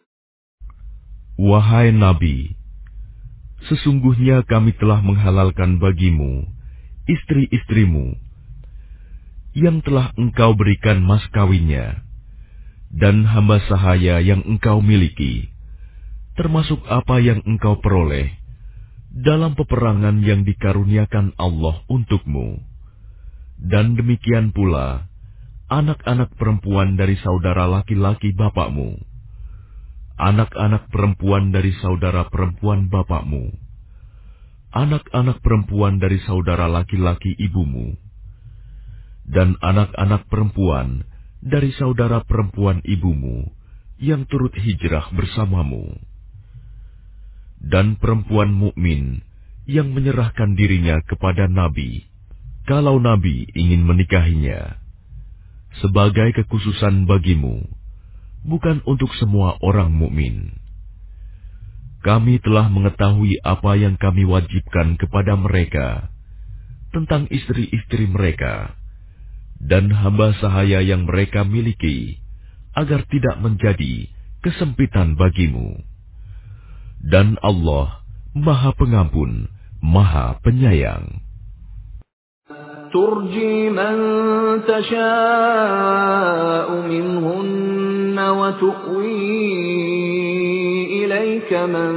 [SPEAKER 2] Wahai Nabi, sesungguhnya kami telah menghalalkan bagimu istri-istrimu yang telah engkau berikan mas kawinnya dan hamba sahaya yang engkau miliki, termasuk apa yang engkau peroleh dalam peperangan yang dikaruniakan Allah untukmu. Dan demikian pula anak-anak perempuan dari saudara laki-laki bapakmu, anak-anak perempuan dari saudara perempuan bapakmu, anak-anak perempuan dari saudara laki-laki ibumu, dan anak-anak perempuan dari saudara perempuan ibumu yang turut hijrah bersamamu, dan perempuan mukmin yang menyerahkan dirinya kepada Nabi, kalau Nabi ingin menikahinya, sebagai kekhususan bagimu, bukan untuk semua orang mukmin. Kami telah mengetahui apa yang kami wajibkan kepada mereka tentang istri-istri mereka dan hamba sahaya yang mereka miliki, agar tidak menjadi kesempitan bagimu. Dan Allah Maha Pengampun, Maha Penyayang.
[SPEAKER 1] ترجي من تشاء منهن وتؤوي إليك من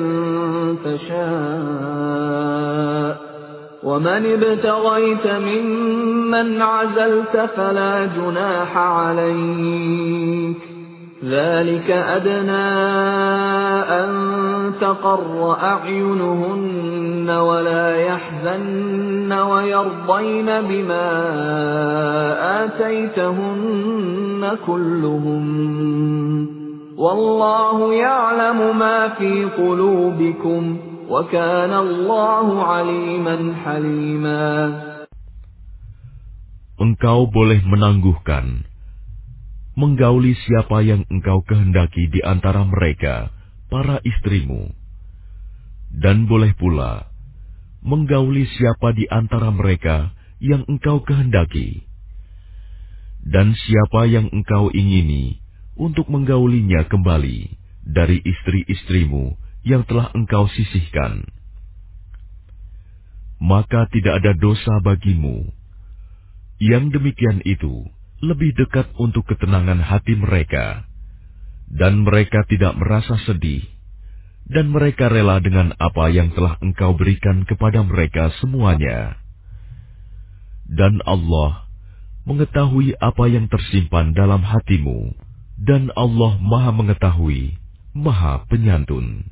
[SPEAKER 1] تشاء ومن ابتغيت ممن عزلت فلا جناح عليك ذلك أدنى أن تقر أعينهن ولا يحزن ويرضين بما آتيتهن كلهم والله يعلم ما في قلوبكم وكان الله عليما حليما.
[SPEAKER 2] Engkau boleh menangguhkan, menggauli siapa yang engkau kehendaki di antara mereka, para istrimu, dan boleh pula menggauli siapa di antara mereka yang engkau kehendaki, dan siapa yang engkau ingini untuk menggaulinya kembali dari istri-istrimu yang telah engkau sisihkan. Maka tidak ada dosa bagimu. Yang demikian itu lebih dekat untuk ketenangan hati mereka, dan mereka tidak merasa sedih, dan mereka rela dengan apa yang telah engkau berikan kepada mereka semuanya. Dan Allah mengetahui apa yang tersimpan dalam hatimu, dan Allah Maha Mengetahui, Maha Penyantun.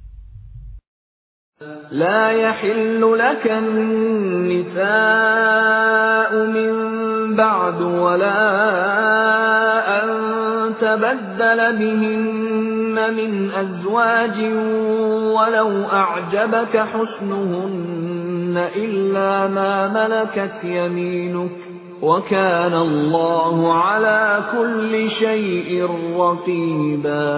[SPEAKER 1] لا يحل لك النساء من بعد ولا أن تبدل بهن من أزواج ولو أعجبك حسنهن إلا ما ملكت يمينك وكان الله على كل شيء رقيبا.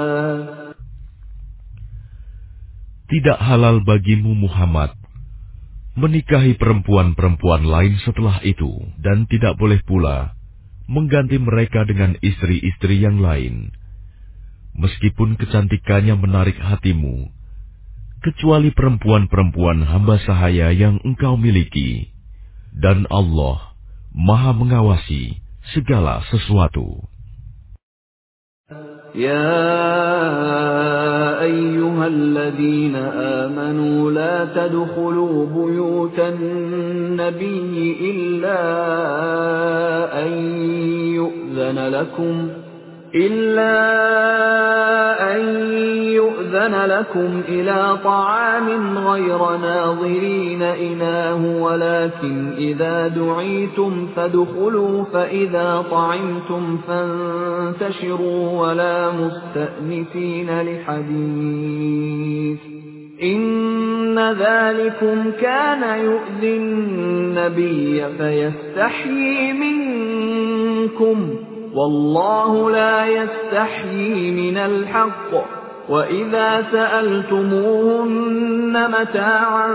[SPEAKER 2] Tidak halal bagimu Muhammad menikahi perempuan-perempuan lain setelah itu, dan tidak boleh pula mengganti mereka dengan istri-istri yang lain, meskipun kecantikannya menarik hatimu, kecuali perempuan-perempuan hamba sahaya yang engkau miliki, dan Allah Maha mengawasi segala sesuatu.
[SPEAKER 1] Ya أيها الذين آمنوا لا تدخلوا بيوت النبي إلا أن يؤذن لكم إلا أن يؤذن لكم إلى طعام غير ناظرين إناه ولكن إذا دعيتم فادخلوا فإذا طعمتم فانتشروا ولا مستأنسين لحديث إن ذلكم كان يؤذي النبي فيستحيي منكم والله لا يستحيي من الحق وإذا سألتموهن متاعا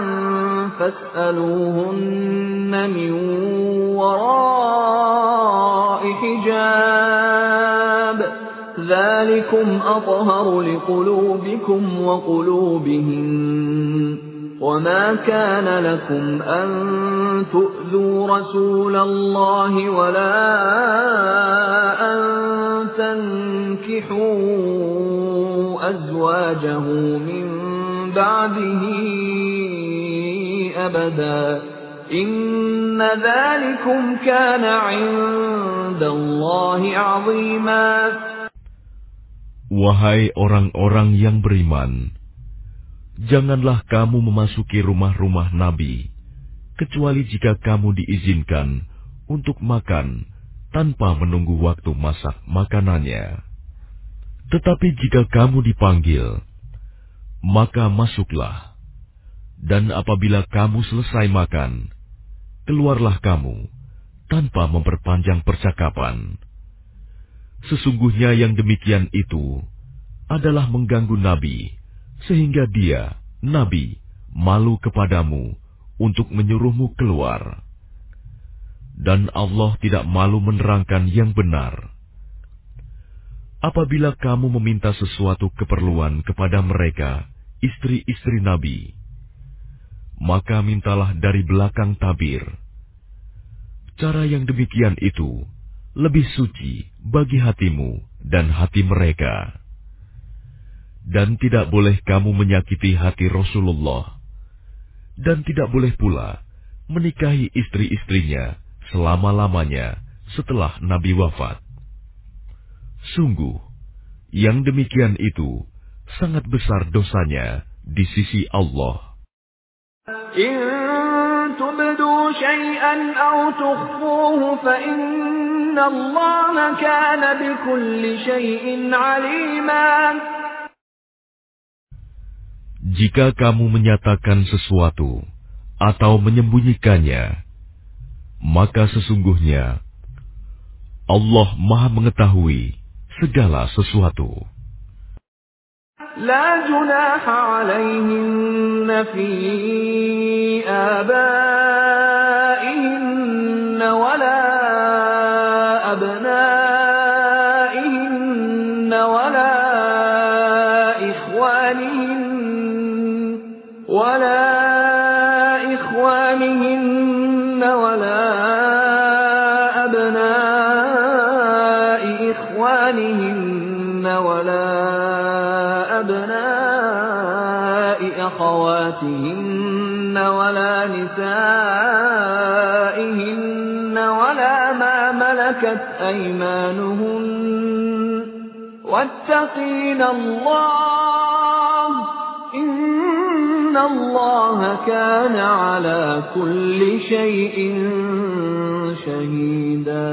[SPEAKER 1] فاسألوهن من وراء حجاب ذلكم أطهر لقلوبكم وقلوبهن وما كان لكم أن تؤذوا رسول الله ولا أن تنكحوا أزواجه من بعده أبدا إن ذلكم كان عند الله عظيما.
[SPEAKER 2] Wahai orang-orang yang beriman, janganlah kamu memasuki rumah-rumah Nabi, kecuali jika kamu diizinkan untuk makan tanpa menunggu waktu masak makanannya. Tetapi jika kamu dipanggil, maka masuklah. Dan apabila kamu selesai makan, keluarlah kamu tanpa memperpanjang percakapan. Sesungguhnya yang demikian itu adalah mengganggu Nabi, sehingga dia, Nabi, malu kepadamu untuk menyuruhmu keluar. Dan Allah tidak malu menerangkan yang benar. Apabila kamu meminta sesuatu keperluan kepada mereka, istri-istri Nabi, maka mintalah dari belakang tabir. Cara yang demikian itu lebih suci bagi hatimu dan hati mereka. Dan tidak boleh kamu menyakiti hati Rasulullah, dan tidak boleh pula menikahi istri-istrinya selama-lamanya setelah Nabi wafat. Sungguh, yang demikian itu sangat besar dosanya di sisi Allah.
[SPEAKER 1] إن تبدوا شيئا أو تخفوه فإن الله كان بكل شيء عليما.
[SPEAKER 2] Jika kamu menyatakan sesuatu atau menyembunyikannya, maka sesungguhnya Allah Maha mengetahui segala sesuatu.
[SPEAKER 1] لا جناح عليهن في آبائهن ولا أبنائهن ولا إخوانهن ولا إخوانهن ولا أبناء إخوانهن ولا أبناء أخواتهن ولا نسائهن ولا ما ملكت أيمانهن واتقين الله إن الله كان على كل شيء شهيدا.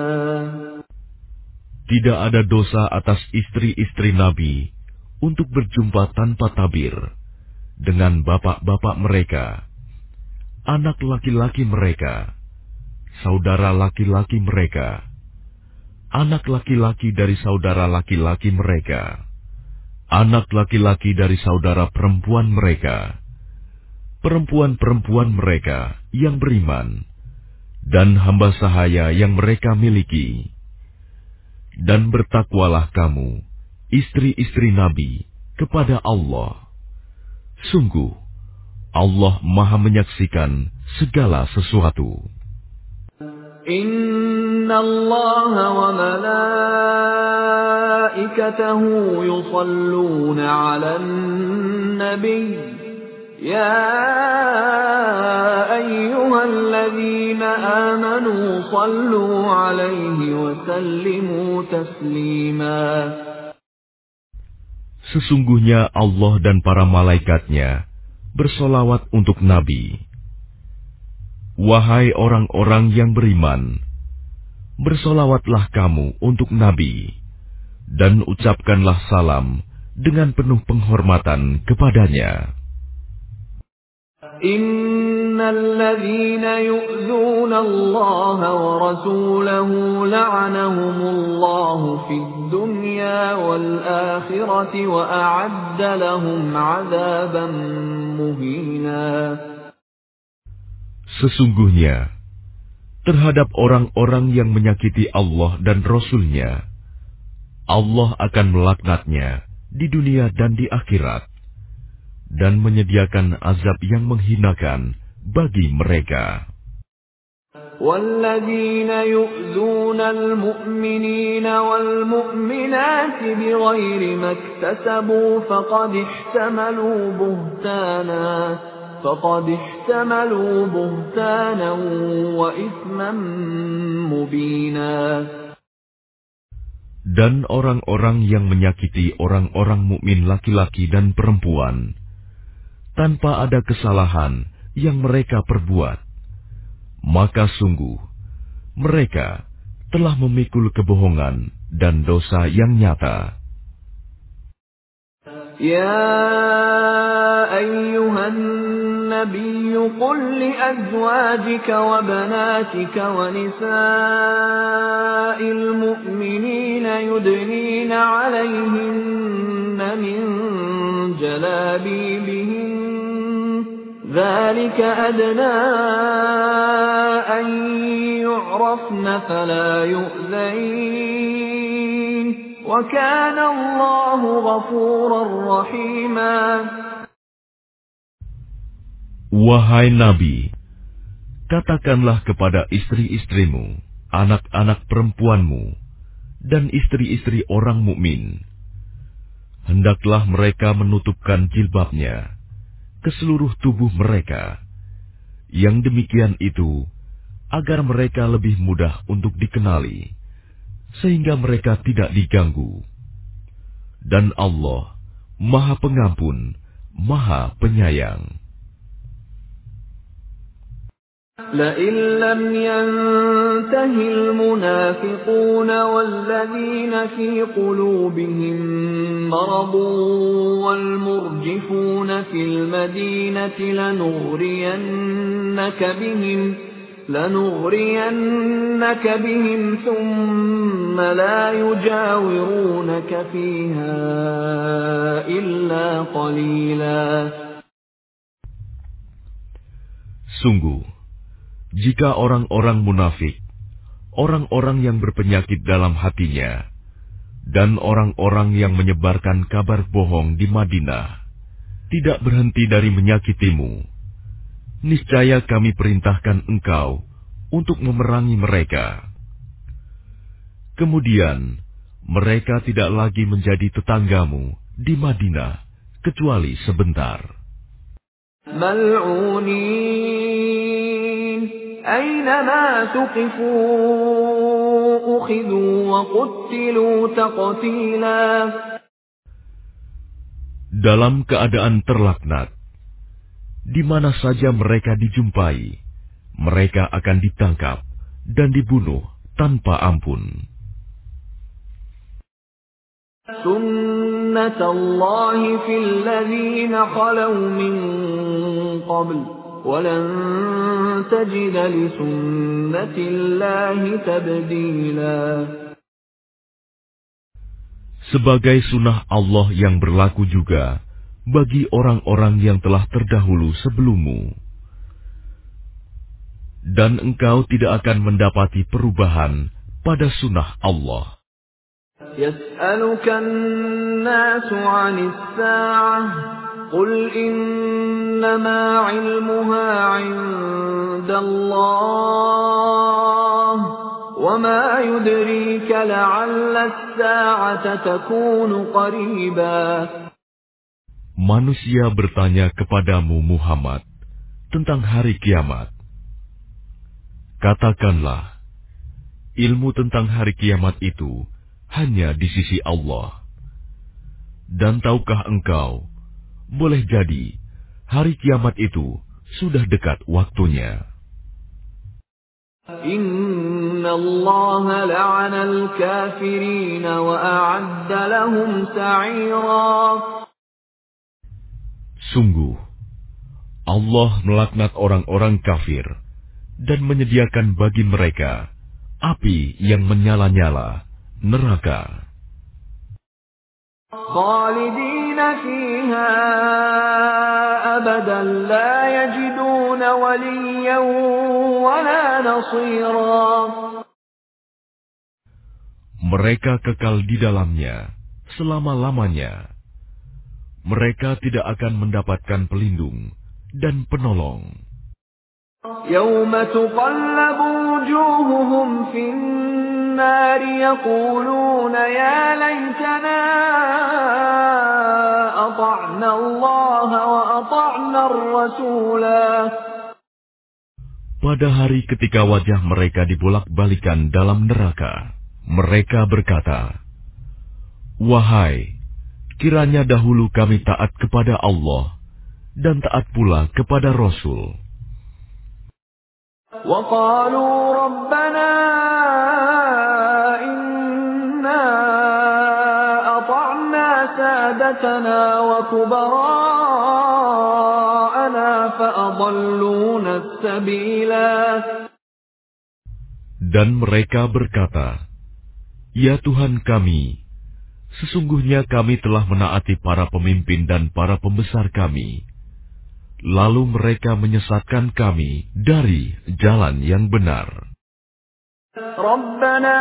[SPEAKER 2] Tidak ada dosa atas istri-istri Nabi untuk berjumpa tanpa tabir dengan bapak-bapak mereka, anak laki-laki mereka, saudara laki-laki mereka, anak laki-laki dari saudara laki-laki mereka, anak laki-laki dari saudara perempuan mereka, perempuan-perempuan mereka yang beriman, dan hamba sahaya yang mereka miliki. Dan bertakwalah kamu, istri-istri Nabi, kepada Allah. Sungguh, Allah Maha menyaksikan segala sesuatu.
[SPEAKER 1] Inna Allah wa وملائكته يصلون على النبي يا أيها الذين آمنوا صلوا عليه وسلموا تسليما.
[SPEAKER 2] Sesungguhnya Allah dan para malaikatnya bersolawat untuk Nabi. Wahai orang-orang yang beriman, bersolawatlah kamu untuk Nabi, dan ucapkanlah salam dengan penuh penghormatan kepadanya.
[SPEAKER 1] Innal ladzina yu'dzuna Allah wa rasulahu la'anahumullahu fid dunya wal akhirati wa a'adda lahum 'adzaban muhina.
[SPEAKER 2] Sesungguhnya terhadap orang-orang yang menyakiti Allah dan Rasul-Nya, Allah akan melaknatnya di dunia dan di akhirat, dan menyediakan azab yang menghinakan bagi mereka.
[SPEAKER 1] وَالَّذِينَ يُؤْذُونَ الْمُؤْمِنِينَ وَالْمُؤْمِنَاتِ بِغَيْرِ مَا اكْتَسَبُوا فَقَدِ احْتَمَلُوا بُهْتَانًا فَقَدِ احْتَمَلُوا بُهْتَانًا وَإِثْمًا مُبِينًا.
[SPEAKER 2] Dan orang-orang yang menyakiti orang-orang mukmin laki-laki dan perempuan tanpa ada kesalahan yang mereka perbuat, maka sungguh mereka telah memikul kebohongan dan dosa yang nyata.
[SPEAKER 1] Ya ayyuhan nabiyyu qul li azwajika wa banatika wa nisa'il mu'minina yudnina 'alayhinna min jalabibihin ذلك أدنى أن يعرفن فلا يؤذين وكان الله غفورا رحيما.
[SPEAKER 2] Wahai Nabi, katakanlah kepada istri-istrimu, anak-anak perempuanmu, dan istri-istri orang mukmin, hendaklah mereka menutupkan jilbabnya ke seluruh tubuh mereka. Yang demikian itu agar mereka lebih mudah untuk dikenali, sehingga mereka tidak diganggu. Dan Allah Maha Pengampun, Maha Penyayang.
[SPEAKER 1] لئن لم ينته المنافقون والذين في قلوبهم مرض والمرجفون في المدينة لنغرينك بهم لنغرينك بهم ثم لا يجاورونك فيها إلا قليلا.
[SPEAKER 2] Sungguh, jika orang-orang munafik, orang-orang yang berpenyakit dalam hatinya, dan orang-orang yang menyebarkan kabar bohong di Madinah, tidak berhenti dari menyakitimu, niscaya kami perintahkan engkau untuk memerangi mereka. Kemudian, mereka tidak lagi menjadi tetanggamu di Madinah, kecuali sebentar.
[SPEAKER 1] Mal'unin aynama tuqifu ukhidhu wa quttilu taqtila.
[SPEAKER 2] Dalam keadaan terlaknat, di mana saja mereka dijumpai, mereka akan ditangkap dan dibunuh tanpa ampun.
[SPEAKER 1] Sunnatullahi fil ladzina khalau min qabl wa lan tajida li sunnatillahi tabdila.
[SPEAKER 2] Sebagai sunnah Allah yang berlaku juga bagi orang-orang yang telah terdahulu sebelummu. Dan engkau tidak akan mendapati perubahan pada sunnah Allah.
[SPEAKER 1] يسألك الناس عن الساعة قل إنما علمها عند الله وَمَا يُدْرِيكَ لَعَلَّ السَّاعَةَ تَكُونُ قَرِيبًا.
[SPEAKER 2] Manusia bertanya kepadamu Muhammad tentang hari kiamat. Katakanlah, ilmu tentang hari kiamat itu hanya di sisi Allah. Dan tahukah engkau, boleh jadi hari kiamat itu sudah dekat waktunya.
[SPEAKER 1] Inna Allah la'ana al-kafirin wa a'adda lahum sa'ira.
[SPEAKER 2] Sungguh, Allah melaknat orang-orang kafir dan menyediakan bagi mereka api yang menyala-nyala, neraka.
[SPEAKER 1] Khalidina fiha abadan la yajiduna waliyan wala nasira.
[SPEAKER 2] Mereka kekal di dalamnya selama-lamanya. Mereka tidak akan mendapatkan pelindung dan penolong.
[SPEAKER 1] Yawma tuqallabu wujuhuhum fin النار يقولون يا ليتنا أطعنا الله وأطعنا الرسولا.
[SPEAKER 2] Pada hari ketika wajah mereka dibolak-balikan dalam neraka, mereka berkata, wahai, kiranya dahulu kami taat kepada Allah dan taat pula kepada Rasul.
[SPEAKER 1] وَقَالُوا رَبَّنَا إِنَّا أَطَعْنَا سَادَتَنَا وَكُبَرَاءَنَا فَأَضَلُّونَا السَّبِيلَا.
[SPEAKER 2] Dan mereka berkata, ya Tuhan kami, sesungguhnya kami telah menaati para pemimpin dan para pembesar kami. Lalu mereka menyesatkan kami dari jalan yang benar.
[SPEAKER 1] Rabbana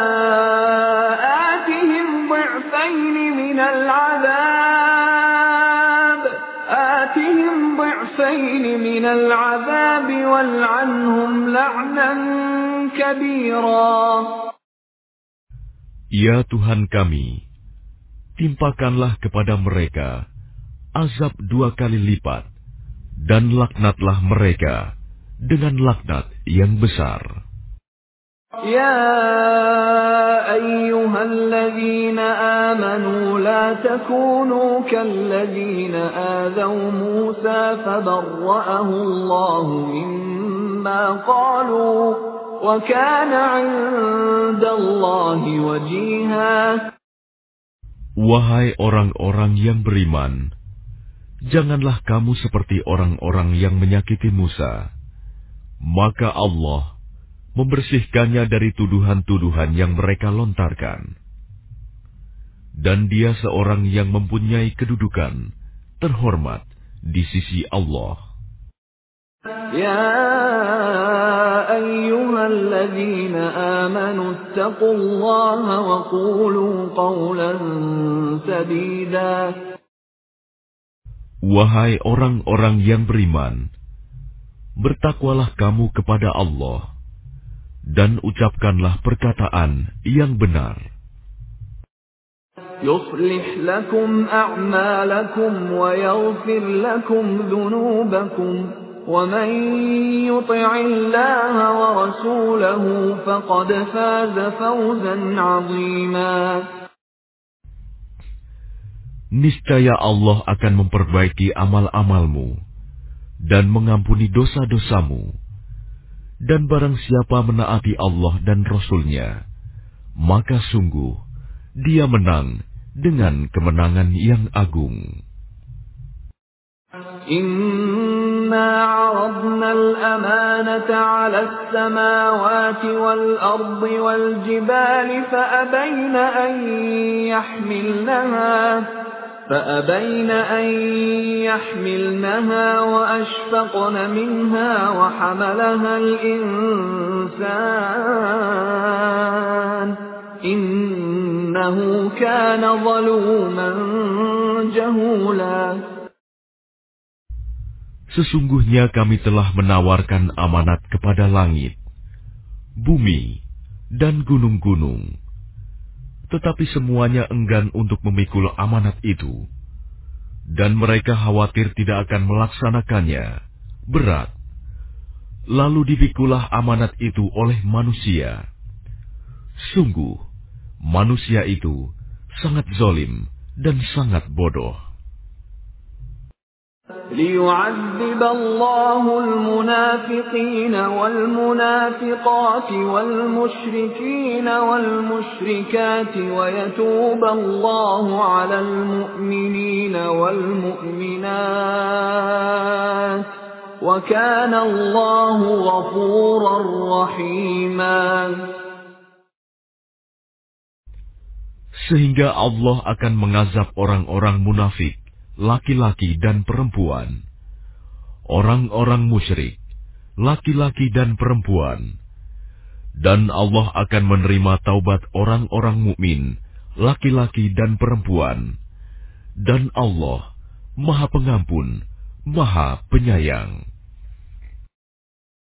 [SPEAKER 1] atihim dhi'fayn minal 'adzab atihim dhi'fayn minal 'adzab wal'anhum la'nan kabira.
[SPEAKER 2] Ya Tuhan kami, timpakanlah kepada mereka azab dua kali lipat. Dan laknatlah mereka dengan laknat yang besar.
[SPEAKER 1] Ya ayyuhalladzina amanu la takunu kalladzina adaw Musa fabarra'ahu Allah mimma qalu wa kana 'indallahi wajiha.
[SPEAKER 2] Wahai orang-orang yang beriman, janganlah kamu seperti orang-orang yang menyakiti Musa. Maka Allah membersihkannya dari tuduhan-tuduhan yang mereka lontarkan. Dan dia seorang yang mempunyai kedudukan terhormat di sisi Allah.
[SPEAKER 1] Ya ayyuhalladzina amanu ittaqullaha wa qulu qawlan sadida.
[SPEAKER 2] Wahai orang-orang yang beriman, bertakwalah kamu kepada Allah, dan ucapkanlah perkataan yang benar.
[SPEAKER 1] Yuslih lakum a'malakum wa yaghfir lakum dhunubakum, wa man yuti'illaha wa rasulahu faqad faza fawzan 'azima.
[SPEAKER 2] Niscaya Allah akan memperbaiki amal-amalmu dan mengampuni dosa-dosamu. Dan barang siapa menaati Allah dan Rasul-Nya, maka sungguh dia menang dengan kemenangan yang agung.
[SPEAKER 1] Inna 'aradna al-amanata 'ala as-samawati wal-ardi wal-jibali fa'abayna an yahmilnaha فأبين أن يحملنها وأشفقن منها وحملها الإنسان إنه كان ظلوما جهولا.
[SPEAKER 2] Sesungguhnya kami telah menawarkan amanat kepada langit, bumi, dan gunung-gunung. Tetapi semuanya enggan untuk memikul amanat itu, dan mereka khawatir tidak akan melaksanakannya. Berat. Lalu dipikulah amanat itu oleh manusia. Sungguh, manusia itu sangat zalim dan sangat bodoh.
[SPEAKER 1] ليعذب الله المنافقين والمنافقات والمشركين والمشركات ويتوب الله على المؤمنين والمؤمنات وكان الله غفورا رحيما.
[SPEAKER 2] Sehingga Allah akan mengazab orang-orang munafik, laki-laki dan perempuan, orang-orang musyrik, laki-laki dan perempuan, dan Allah akan menerima taubat orang-orang mukmin, laki-laki dan perempuan, dan Allah Maha Pengampun, Maha Penyayang.